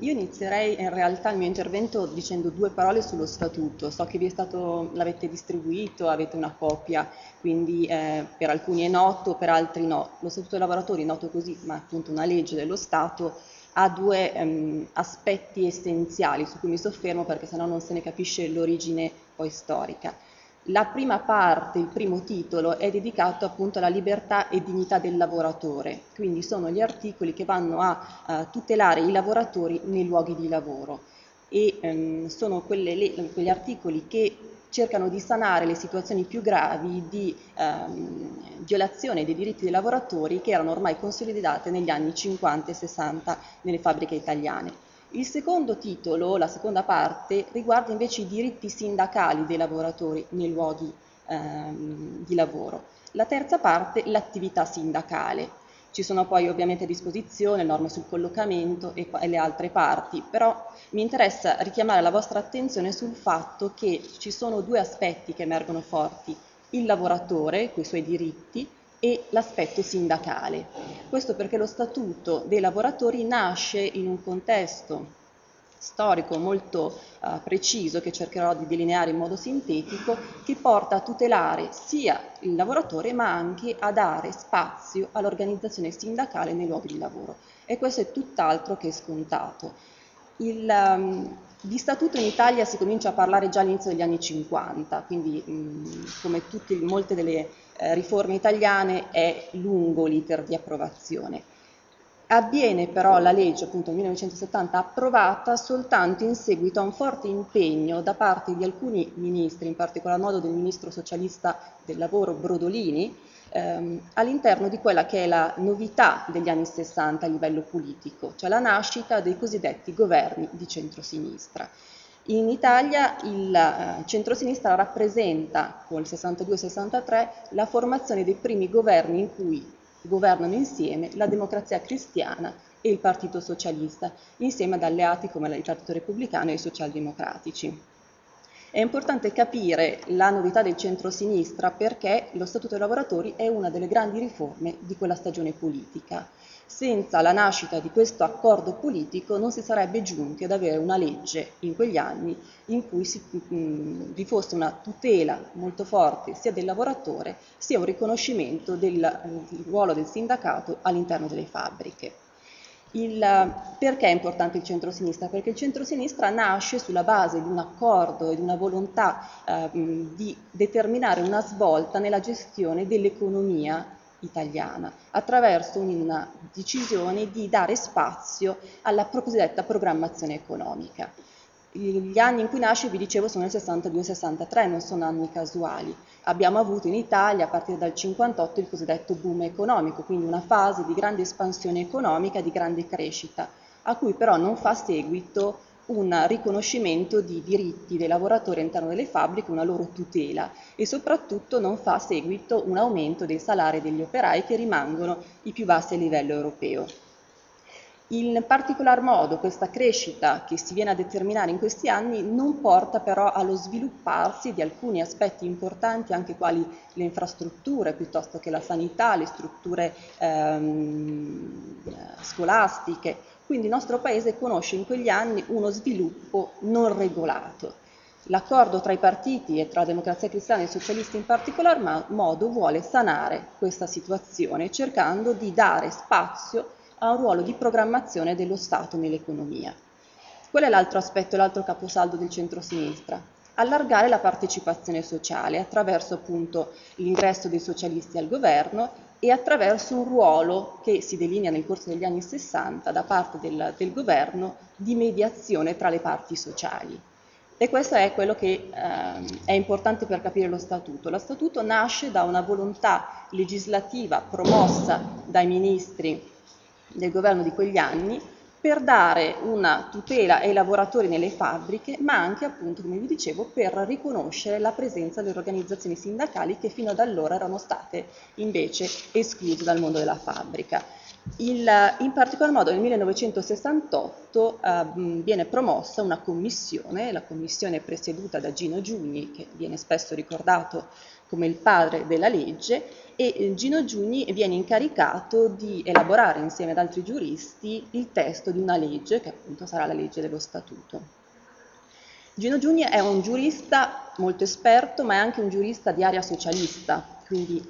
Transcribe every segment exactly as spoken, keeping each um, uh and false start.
io inizierei in realtà il mio intervento dicendo due parole sullo statuto. So che vi è stato, l'avete distribuito, avete una copia, quindi eh, per alcuni è noto, per altri no. Lo statuto dei lavoratori, noto così, ma è appunto una legge dello Stato, ha due ehm, aspetti essenziali su cui mi soffermo perché sennò non se ne capisce l'origine poi storica. La prima parte, il primo titolo, è dedicato appunto alla libertà e dignità del lavoratore, quindi sono gli articoli che vanno a, a tutelare i lavoratori nei luoghi di lavoro e ehm, sono quelle, le, quegli articoli che cercano di sanare le situazioni più gravi di ehm, violazione dei diritti dei lavoratori che erano ormai consolidate negli anni cinquanta e sessanta nelle fabbriche italiane. Il secondo titolo, la seconda parte, riguarda invece i diritti sindacali dei lavoratori nei luoghi ehm, di lavoro. La terza parte, l'attività sindacale. Ci sono poi ovviamente a disposizione norme sul collocamento e, e le altre parti, però mi interessa richiamare la vostra attenzione sul fatto che ci sono due aspetti che emergono forti: il lavoratore, con i suoi diritti, e l'aspetto sindacale. Questo perché lo Statuto dei lavoratori nasce in un contesto storico molto uh, preciso, che cercherò di delineare in modo sintetico, che porta a tutelare sia il lavoratore ma anche a dare spazio all'organizzazione sindacale nei luoghi di lavoro. E questo è tutt'altro che scontato. Il, um, di statuto in Italia si comincia a parlare già all'inizio degli anni cinquanta, quindi mh, come tutte, molte delle eh, riforme italiane è lungo l'iter di approvazione. Avviene però la legge appunto nel millenovecentosettanta approvata soltanto in seguito a un forte impegno da parte di alcuni ministri, in particolar modo del ministro socialista del lavoro Brodolini, ehm, all'interno di quella che è la novità degli anni sessanta a livello politico, cioè la nascita dei cosiddetti governi di centrosinistra. In Italia il eh, centrosinistra rappresenta con il sessantadue sessantatré la formazione dei primi governi in cui governano insieme la Democrazia Cristiana e il Partito Socialista, insieme ad alleati come il Partito Repubblicano e i Socialdemocratici. È importante capire la novità del centro-sinistra perché lo Statuto dei lavoratori è una delle grandi riforme di quella stagione politica. Senza la nascita di questo accordo politico non si sarebbe giunti ad avere una legge in quegli anni in cui si, mh, vi fosse una tutela molto forte sia del lavoratore sia un riconoscimento del, del ruolo del sindacato all'interno delle fabbriche. Il, perché è importante il centro-sinistra? Perché il centro-sinistra nasce sulla base di un accordo e di una volontà eh, di determinare una svolta nella gestione dell'economia italiana attraverso una decisione di dare spazio alla cosiddetta programmazione economica. Gli anni in cui nasce, vi dicevo, sono il sessantadue sessantatré, non sono anni casuali. Abbiamo avuto in Italia a partire dal cinquantotto il cosiddetto boom economico, quindi una fase di grande espansione economica, di grande crescita, a cui però non fa seguito un riconoscimento di diritti dei lavoratori all'interno delle fabbriche, una loro tutela e soprattutto non fa seguito un aumento dei salari degli operai che rimangono i più bassi a livello europeo. In particolar modo questa crescita che si viene a determinare in questi anni non porta però allo svilupparsi di alcuni aspetti importanti anche quali le infrastrutture piuttosto che la sanità, le strutture ehm, scolastiche. Quindi il nostro Paese conosce in quegli anni uno sviluppo non regolato. L'accordo tra i partiti e tra la Democrazia Cristiana e i socialisti in particolar modo vuole sanare questa situazione cercando di dare spazio a un ruolo di programmazione dello Stato nell'economia. Qual è l'altro aspetto, l'altro caposaldo del centro-sinistra? Allargare la partecipazione sociale attraverso appunto l'ingresso dei socialisti al governo e attraverso un ruolo che si delinea nel corso degli anni sessanta da parte del, del governo di mediazione tra le parti sociali. E questo è quello che eh, è importante per capire lo Statuto. Lo Statuto nasce da una volontà legislativa promossa dai ministri del governo di quegli anni per dare una tutela ai lavoratori nelle fabbriche, ma anche appunto, come vi dicevo, per riconoscere la presenza delle organizzazioni sindacali che fino ad allora erano state invece escluse dal mondo della fabbrica. Il, in particolar modo nel millenovecentosessantotto eh, viene promossa una commissione, la commissione presieduta da Gino Giugni, che viene spesso ricordato come il padre della legge, e Gino Giugni viene incaricato di elaborare insieme ad altri giuristi il testo di una legge, che appunto sarà la legge dello Statuto. Gino Giugni è un giurista molto esperto, ma è anche un giurista di area socialista, quindi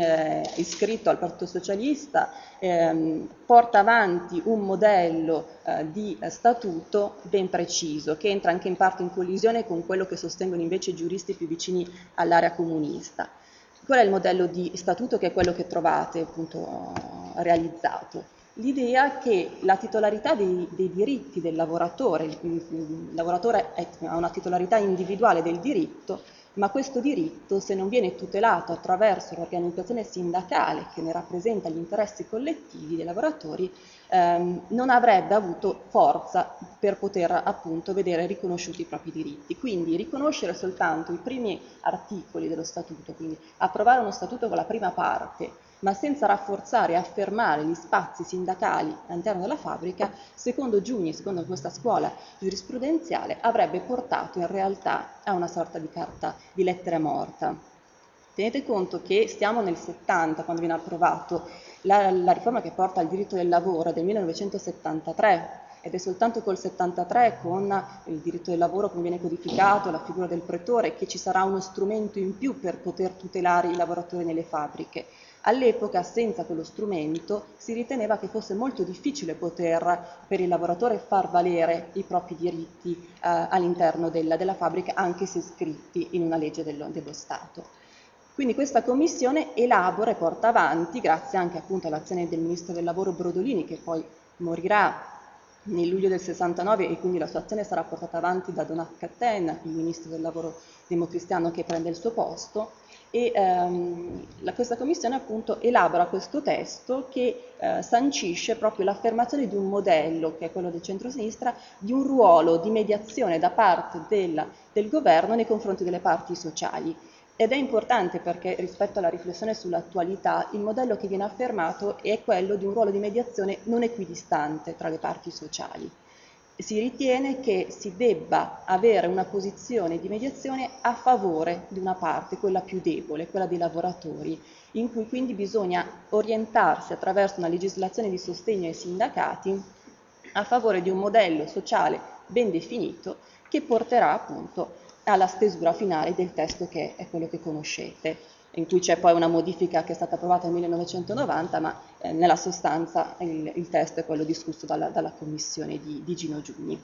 è iscritto al Partito Socialista, ehm, porta avanti un modello eh, di statuto ben preciso, che entra anche in parte in collisione con quello che sostengono invece i giuristi più vicini all'area comunista. Qual è il modello di statuto, che è quello che trovate appunto realizzato? L'idea che la titolarità dei, dei diritti del lavoratore, il, il lavoratore è, ha una titolarità individuale del diritto, ma questo diritto, se non viene tutelato attraverso l'organizzazione sindacale che ne rappresenta gli interessi collettivi dei lavoratori, ehm, non avrebbe avuto forza per poter appunto vedere riconosciuti i propri diritti. Quindi riconoscere soltanto i primi articoli dello statuto, quindi approvare uno statuto con la prima parte, ma senza rafforzare e affermare gli spazi sindacali all'interno della fabbrica, secondo Giugni, secondo questa scuola giurisprudenziale, avrebbe portato in realtà a una sorta di carta di lettera morta. Tenete conto che siamo nel settanta, quando viene approvato la, la riforma che porta al diritto del lavoro, è del millenovecentosettantatré, ed è soltanto col settantatré, con il diritto del lavoro come viene codificato, la figura del pretore, che ci sarà uno strumento in più per poter tutelare i lavoratori nelle fabbriche. All'epoca, senza quello strumento, si riteneva che fosse molto difficile poter, per il lavoratore, far valere i propri diritti eh, all'interno della, della fabbrica, anche se scritti in una legge dello, dello Stato. Quindi questa commissione elabora e porta avanti, grazie anche appunto all'azione del ministro del lavoro Brodolini, che poi morirà nel luglio del sessantanove, e quindi la sua azione sarà portata avanti da Donat Cattin, il ministro del lavoro democristiano che prende il suo posto, e ehm, la, questa commissione appunto elabora questo testo che eh, sancisce proprio l'affermazione di un modello, che è quello del centro-sinistra, di un ruolo di mediazione da parte del, del governo nei confronti delle parti sociali. Ed è importante perché, rispetto alla riflessione sull'attualità, il modello che viene affermato è quello di un ruolo di mediazione non equidistante tra le parti sociali. Si ritiene che si debba avere una posizione di mediazione a favore di una parte, quella più debole, quella dei lavoratori, in cui quindi bisogna orientarsi attraverso una legislazione di sostegno ai sindacati a favore di un modello sociale ben definito, che porterà appunto alla stesura finale del testo, che è quello che conoscete, in cui c'è poi una modifica che è stata approvata nel millenovecentonovanta, ma eh, nella sostanza il, il testo è quello discusso dalla, dalla commissione di, di Gino Giugni.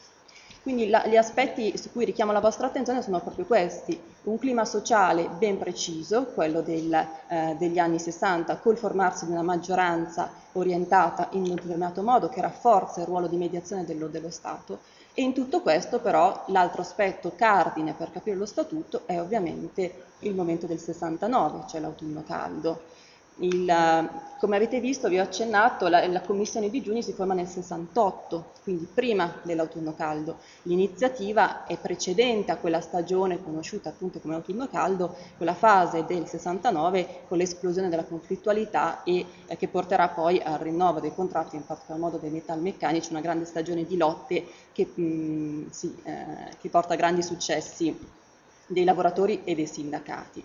Quindi la, gli aspetti su cui richiamo la vostra attenzione sono proprio questi: un clima sociale ben preciso, quello del, eh, degli anni sessanta, col formarsi di una maggioranza orientata in un determinato modo che rafforza il ruolo di mediazione dello, dello Stato. E in tutto questo però l'altro aspetto cardine per capire lo statuto è ovviamente il momento del sessantanove, cioè l'autunno caldo. Il, come avete visto, vi ho accennato, la, la commissione di Giugni si forma nel sessantotto, quindi prima dell'autunno caldo. L'iniziativa è precedente a quella stagione conosciuta appunto come autunno caldo, quella fase del sessantanove con l'esplosione della conflittualità, e eh, che porterà poi al rinnovo dei contratti, in particolar modo dei metalmeccanici, una grande stagione di lotte che, mh, sì, eh, che porta a grandi successi dei lavoratori e dei sindacati.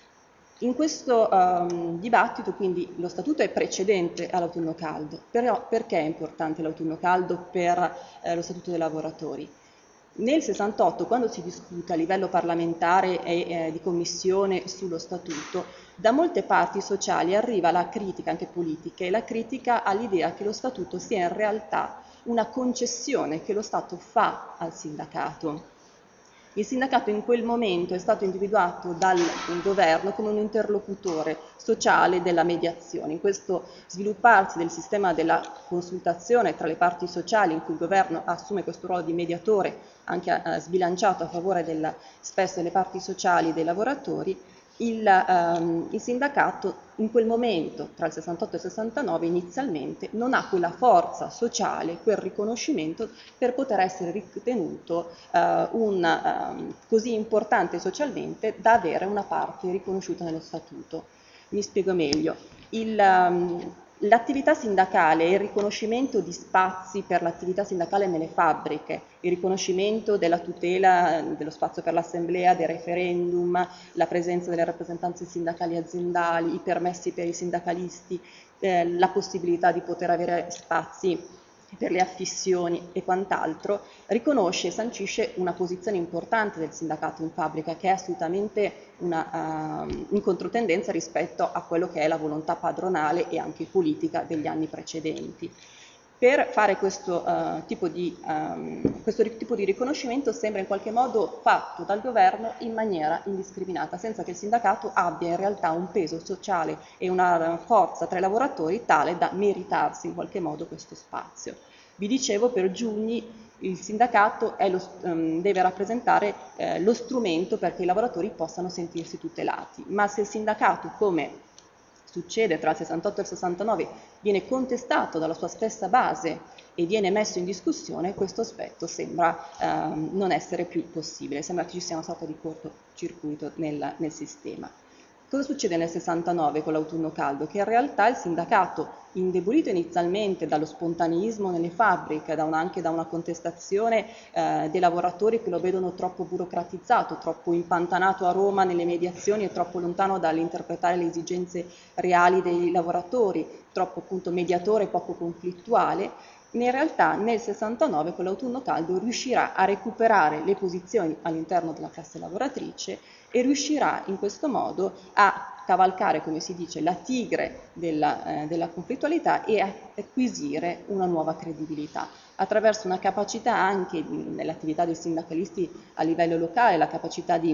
In questo um, dibattito quindi lo statuto è precedente all'autunno caldo, però perché è importante l'autunno caldo per eh, lo statuto dei lavoratori? Nel sessantotto, quando si discute a livello parlamentare e eh, di commissione sullo statuto, da molte parti sociali arriva la critica, anche politica, e la critica all'idea che lo statuto sia in realtà una concessione che lo Stato fa al sindacato. Il sindacato in quel momento è stato individuato dal governo come un interlocutore sociale della mediazione. In questo svilupparsi del sistema della consultazione tra le parti sociali, in cui il governo assume questo ruolo di mediatore, anche eh, sbilanciato a favore del, spesso delle parti sociali dei lavoratori, il, ehm, il sindacato in quel momento, tra il sessantotto e il sessantanove, inizialmente non ha quella forza sociale, quel riconoscimento per poter essere ritenuto eh, un, ehm, così importante socialmente da avere una parte riconosciuta nello statuto. Mi spiego meglio. Il, um, L'attività sindacale e il riconoscimento di spazi per l'attività sindacale nelle fabbriche, il riconoscimento della tutela dello spazio per l'assemblea, dei referendum, la presenza delle rappresentanze sindacali aziendali, i permessi per i sindacalisti, eh, la possibilità di poter avere spazi per le affissioni e quant'altro, riconosce e sancisce una posizione importante del sindacato in fabbrica, che è assolutamente una, uh, in controtendenza rispetto a quello che è la volontà padronale e anche politica degli anni precedenti. Per fare questo, uh, tipo di, um, questo tipo di riconoscimento sembra in qualche modo fatto dal governo in maniera indiscriminata, senza che il sindacato abbia in realtà un peso sociale e una forza tra i lavoratori tale da meritarsi in qualche modo questo spazio. Vi dicevo, per Giugni il sindacato è lo, um, deve rappresentare eh, lo strumento perché i lavoratori possano sentirsi tutelati, ma se il sindacato, come succede tra il sessantotto e il sessantanove, viene contestato dalla sua stessa base e viene messo in discussione, questo aspetto sembra ehm, non essere più possibile, sembra che ci sia una sorta di cortocircuito nel, nel sistema. Cosa succede nel sessantanove con l'autunno caldo? Che in realtà il sindacato, indebolito inizialmente dallo spontaneismo nelle fabbriche, da una, anche da una contestazione eh, dei lavoratori che lo vedono troppo burocratizzato, troppo impantanato a Roma nelle mediazioni e troppo lontano dall'interpretare le esigenze reali dei lavoratori, troppo appunto mediatore e poco conflittuale, in realtà nel sessantanove con l'autunno caldo riuscirà a recuperare le posizioni all'interno della classe lavoratrice e riuscirà in questo modo a cavalcare, come si dice, la tigre della, eh, della conflittualità e a acquisire una nuova credibilità attraverso una capacità anche nell'attività dei sindacalisti a livello locale, la capacità di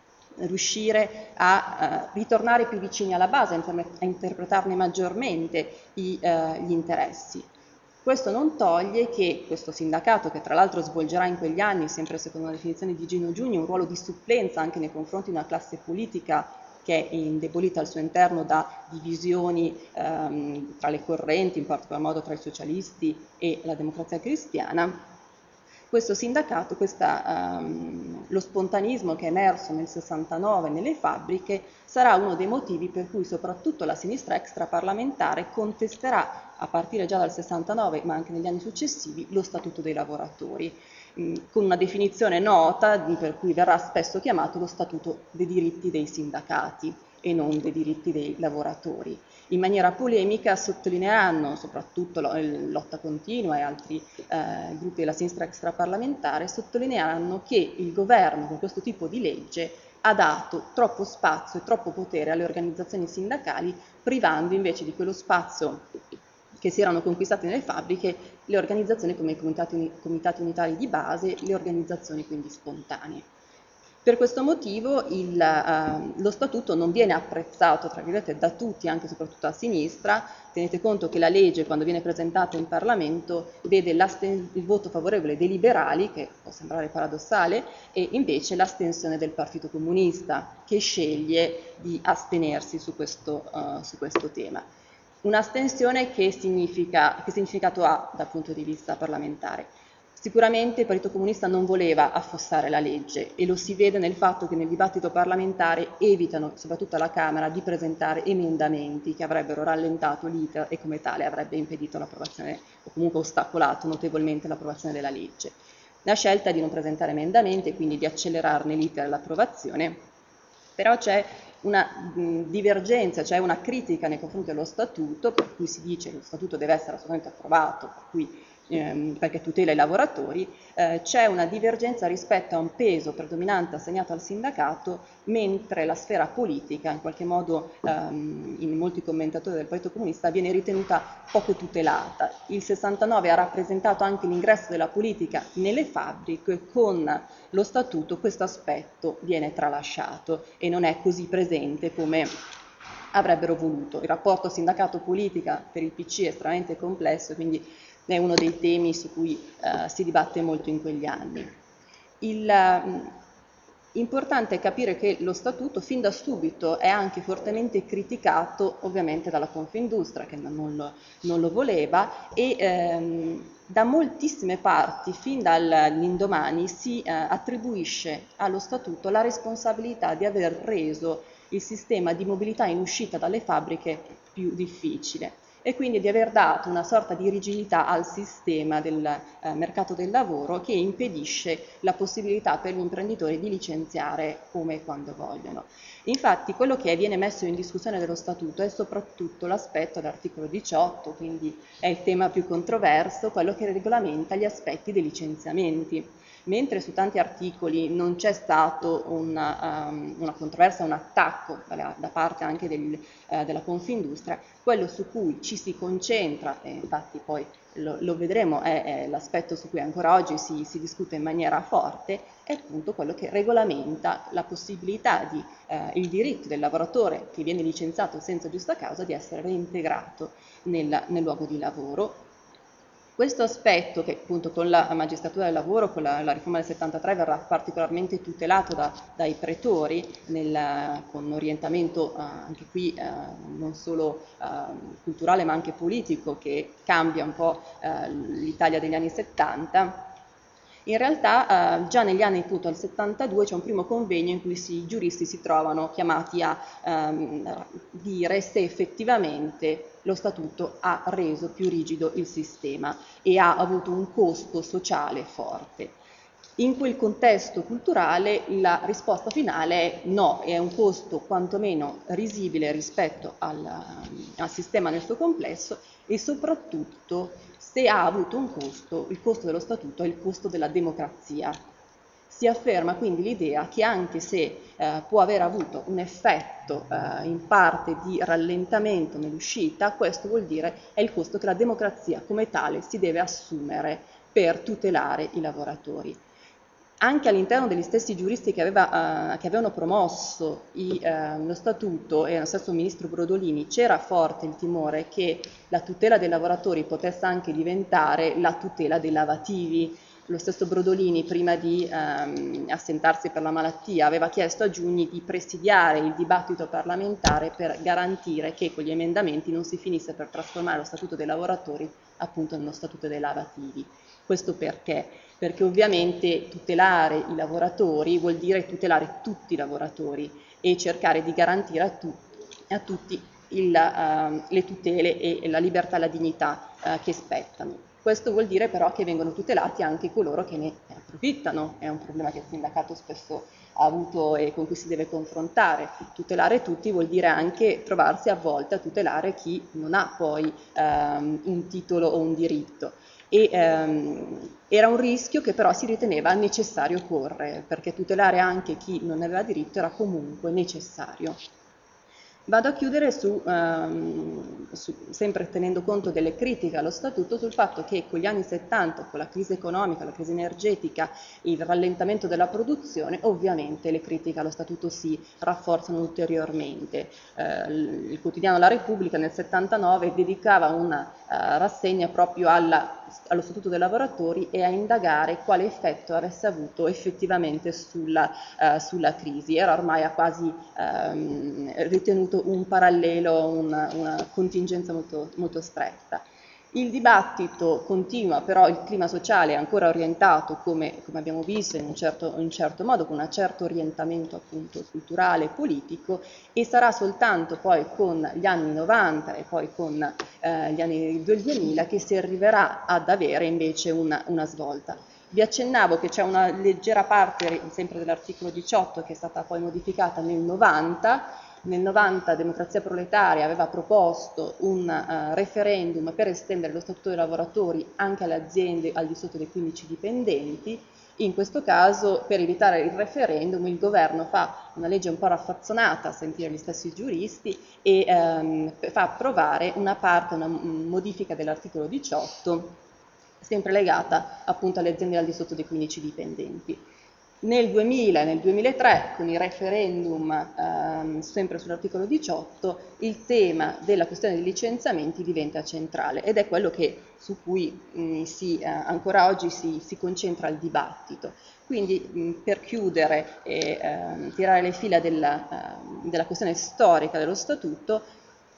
riuscire a uh, ritornare più vicini alla base, a, inter a interpretarne maggiormente i, uh, gli interessi. Questo non toglie che questo sindacato, che tra l'altro svolgerà in quegli anni, sempre secondo la definizione di Gino Giugni, un ruolo di supplenza anche nei confronti di una classe politica che è indebolita al suo interno da divisioni ehm, tra le correnti, in particolar modo tra i socialisti e la democrazia cristiana, questo sindacato, questa, um, lo spontanismo che è emerso nel sessantanove nelle fabbriche sarà uno dei motivi per cui soprattutto la sinistra extraparlamentare contesterà a partire già dal sessantanove ma anche negli anni successivi lo Statuto dei lavoratori, mh, con una definizione nota per cui verrà spesso chiamato lo Statuto dei diritti dei sindacati e non dei diritti dei lavoratori. In maniera polemica sottolineeranno, soprattutto Lotta Continua e altri eh, gruppi della sinistra extraparlamentare, sottolineeranno che il governo con questo tipo di legge ha dato troppo spazio e troppo potere alle organizzazioni sindacali, privando invece di quello spazio che si erano conquistate nelle fabbriche le organizzazioni come i comitati, comitati unitari di base, le organizzazioni quindi spontanee. Per questo motivo il, uh, lo statuto non viene apprezzato, tra virgolette, da tutti, anche e soprattutto a sinistra. Tenete conto che la legge, quando viene presentata in Parlamento, vede il voto favorevole dei liberali, che può sembrare paradossale, e invece l'astensione del Partito Comunista, che sceglie di astenersi su questo, uh, su questo tema. Un'astensione che, significa, che significato ha dal punto di vista parlamentare? Sicuramente il Partito Comunista non voleva affossare la legge e lo si vede nel fatto che nel dibattito parlamentare evitano, soprattutto alla Camera, di presentare emendamenti che avrebbero rallentato l'iter e come tale avrebbe impedito l'approvazione o comunque ostacolato notevolmente l'approvazione della legge. La scelta è di non presentare emendamenti e quindi di accelerarne l'iter e l'approvazione, però c'è una mh, divergenza, c'è una critica nei confronti dello Statuto, per cui si dice che lo Statuto deve essere assolutamente approvato, per cui perché tutela i lavoratori, eh, c'è una divergenza rispetto a un peso predominante assegnato al sindacato, mentre la sfera politica, in qualche modo ehm, in molti commentatori del Partito Comunista, viene ritenuta poco tutelata. Il sessantanove ha rappresentato anche l'ingresso della politica nelle fabbriche, con lo statuto questo aspetto viene tralasciato e non è così presente come avrebbero voluto. Il rapporto sindacato-politica per il P C è estremamente complesso, quindi è uno dei temi su cui eh, si dibatte molto in quegli anni. Il, um, importante è capire che lo statuto fin da subito è anche fortemente criticato ovviamente dalla Confindustria, che non lo, non lo voleva, e ehm, da moltissime parti, fin dall'indomani, si eh, attribuisce allo statuto la responsabilità di aver reso il sistema di mobilità in uscita dalle fabbriche più difficile. e quindi di aver dato una sorta di rigidità al sistema del eh, mercato del lavoro che impedisce la possibilità per gli imprenditori di licenziare come e quando vogliono. Infatti quello che viene messo in discussione dello Statuto è soprattutto l'aspetto dell'articolo diciotto, quindi è il tema più controverso, quello che regolamenta gli aspetti dei licenziamenti. Mentre su tanti articoli non c'è stato una, um, una controversia, un attacco da, da parte anche del, eh, della Confindustria, quello su cui ci si concentra, e infatti poi lo, lo vedremo, è, è l'aspetto su cui ancora oggi si, si discute in maniera forte, è appunto quello che regolamenta la possibilità di, eh, il diritto del lavoratore che viene licenziato senza giusta causa di essere reintegrato nel, nel luogo di lavoro. Questo aspetto, che appunto con la magistratura del lavoro, con la, la riforma del settantatré, verrà particolarmente tutelato da, dai pretori, nel, con un orientamento eh, anche qui eh, non solo eh, culturale ma anche politico, che cambia un po' eh, l'Italia degli anni settanta. In realtà eh, già negli anni appunto, al settantadue c'è un primo convegno in cui si, i giuristi si trovano chiamati a ehm, dire se effettivamente lo Statuto ha reso più rigido il sistema e ha avuto un costo sociale forte. In quel contesto culturale la risposta finale è no, è un costo quantomeno risibile rispetto al, al sistema nel suo complesso e soprattutto se ha avuto un costo, il costo dello Statuto è il costo della democrazia. Si afferma quindi l'idea che anche se eh, può aver avuto un effetto eh, in parte di rallentamento nell'uscita, questo vuol dire è il costo che la democrazia come tale si deve assumere per tutelare i lavoratori. Anche all'interno degli stessi giuristi che, aveva, uh, che avevano promosso i, uh, lo statuto e lo stesso ministro Brodolini c'era forte il timore che la tutela dei lavoratori potesse anche diventare la tutela dei lavativi. Lo stesso Brodolini, prima di um, assentarsi per la malattia, aveva chiesto a Giugni di presidiare il dibattito parlamentare per garantire che con gli emendamenti non si finisse per trasformare lo statuto dei lavoratori appunto nello statuto dei lavativi. Questo perché? Perché ovviamente tutelare i lavoratori vuol dire tutelare tutti i lavoratori e cercare di garantire a, tu, a tutti il, uh, le tutele e la libertà e la dignità uh, che spettano. Questo vuol dire però che vengono tutelati anche coloro che ne approfittano, è un problema che il sindacato spesso ha avuto e con cui si deve confrontare. Tutelare tutti vuol dire anche trovarsi a volte a tutelare chi non ha poi um, un titolo o un diritto. E ehm, era un rischio che però si riteneva necessario correre, perché tutelare anche chi non aveva diritto era comunque necessario. Vado a chiudere su, um, su, sempre tenendo conto delle critiche allo Statuto, sul fatto che con gli anni settanta, con la crisi economica, la crisi energetica, il rallentamento della produzione, ovviamente le critiche allo Statuto si rafforzano ulteriormente. Eh, il quotidiano La Repubblica nel settantanove dedicava una uh, rassegna proprio alla, allo Statuto dei lavoratori e a indagare quale effetto avesse avuto effettivamente sulla, uh, sulla crisi. Era ormai a quasi um, ritenuto un parallelo, una, una contingenza molto, molto stretta. Il dibattito continua, però il clima sociale è ancora orientato, come, come abbiamo visto, in un, certo, in un certo modo, con un certo orientamento appunto culturale e politico, e sarà soltanto poi con gli anni novanta e poi con eh, gli anni duemila che si arriverà ad avere invece una, una svolta. Vi accennavo che c'è una leggera parte, sempre dell'articolo diciotto, che è stata poi modificata nel novanta. Nel novanta Democrazia Proletaria aveva proposto un uh, referendum per estendere lo statuto dei lavoratori anche alle aziende al di sotto dei quindici dipendenti. In questo caso, per evitare il referendum, il governo fa una legge un po' raffazzonata, a sentire gli stessi giuristi, e um, fa approvare una parte, una modifica dell'articolo diciotto, sempre legata appunto alle aziende al di sotto dei quindici dipendenti. Nel duemila e nel duemilatré, con il referendum ehm, sempre sull'articolo diciotto, il tema della questione dei licenziamenti diventa centrale ed è quello che, su cui mh, si, eh, ancora oggi si, si concentra il dibattito. Quindi mh, per chiudere e ehm, tirare le fila della, eh, della questione storica dello Statuto,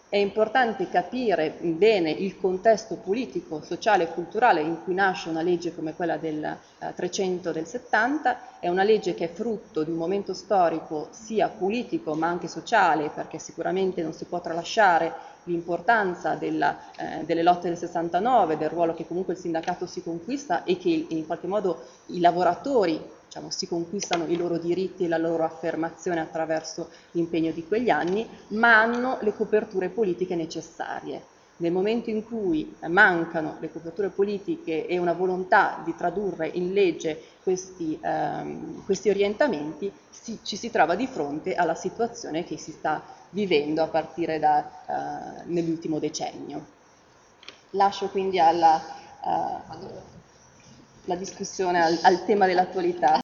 È importante capire bene il contesto politico, sociale e culturale in cui nasce una legge come quella del eh, trecento del settanta, è una legge che è frutto di un momento storico sia politico ma anche sociale, perché sicuramente non si può tralasciare l'importanza della, eh, delle lotte del sessantanove, del ruolo che comunque il sindacato si conquista e che in qualche modo i lavoratori diciamo, si conquistano i loro diritti e la loro affermazione attraverso l'impegno di quegli anni, ma hanno le coperture politiche necessarie. Nel momento in cui mancano le coperture politiche e una volontà di tradurre in legge questi, ehm, questi orientamenti, si, ci si trova di fronte alla situazione che si sta vivendo a partire da, eh, nell'ultimo decennio. Lascio quindi alla, uh, la discussione al, al tema dell'attualità.